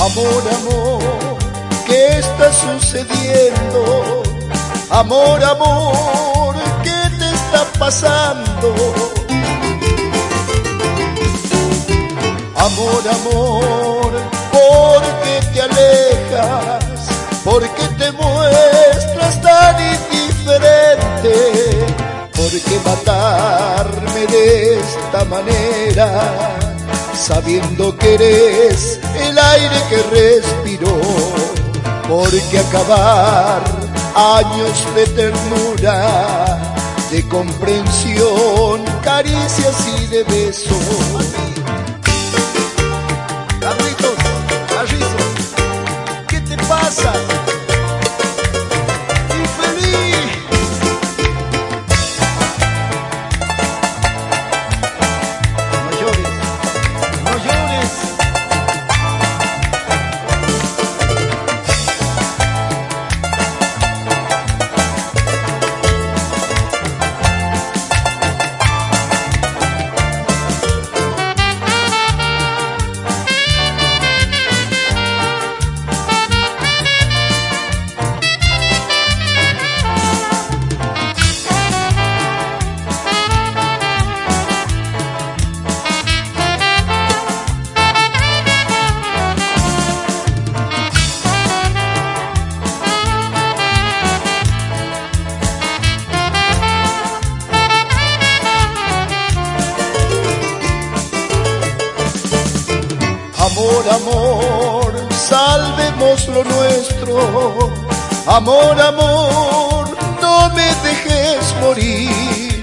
Amor, amor, ¿qué está sucediendo? Amor, amor, ¿qué te está pasando? Amor, amor, ¿por qué te alejas? ¿Por qué te muestras tan indiferente? ¿Por qué matarme de esta manera? Sabiendo que eres el aire que respiro. ¿Por qué acabar años de ternura, de comprensión, caricias y de besos? Carlitos, Carrizo, ¿qué te pasa? Infeliz. No llores, no llores. Amor, amor, salvemos lo nuestro. Amor, amor, no me dejes morir.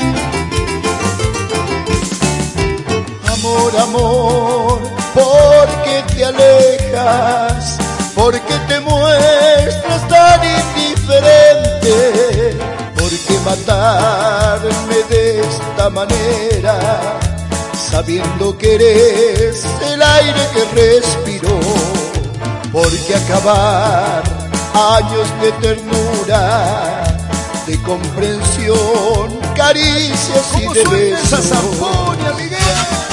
Amor, amor, ¿por qué te alejas? ¿Por qué te muestras tan indiferente? ¿Por qué matarme de esta manera? Sabiendo que eres el aire que respiro. ¿Por qué acabar años de ternura, de comprensión, caricias y de besos? ¿Cómo suena esa zampoña, Miguel?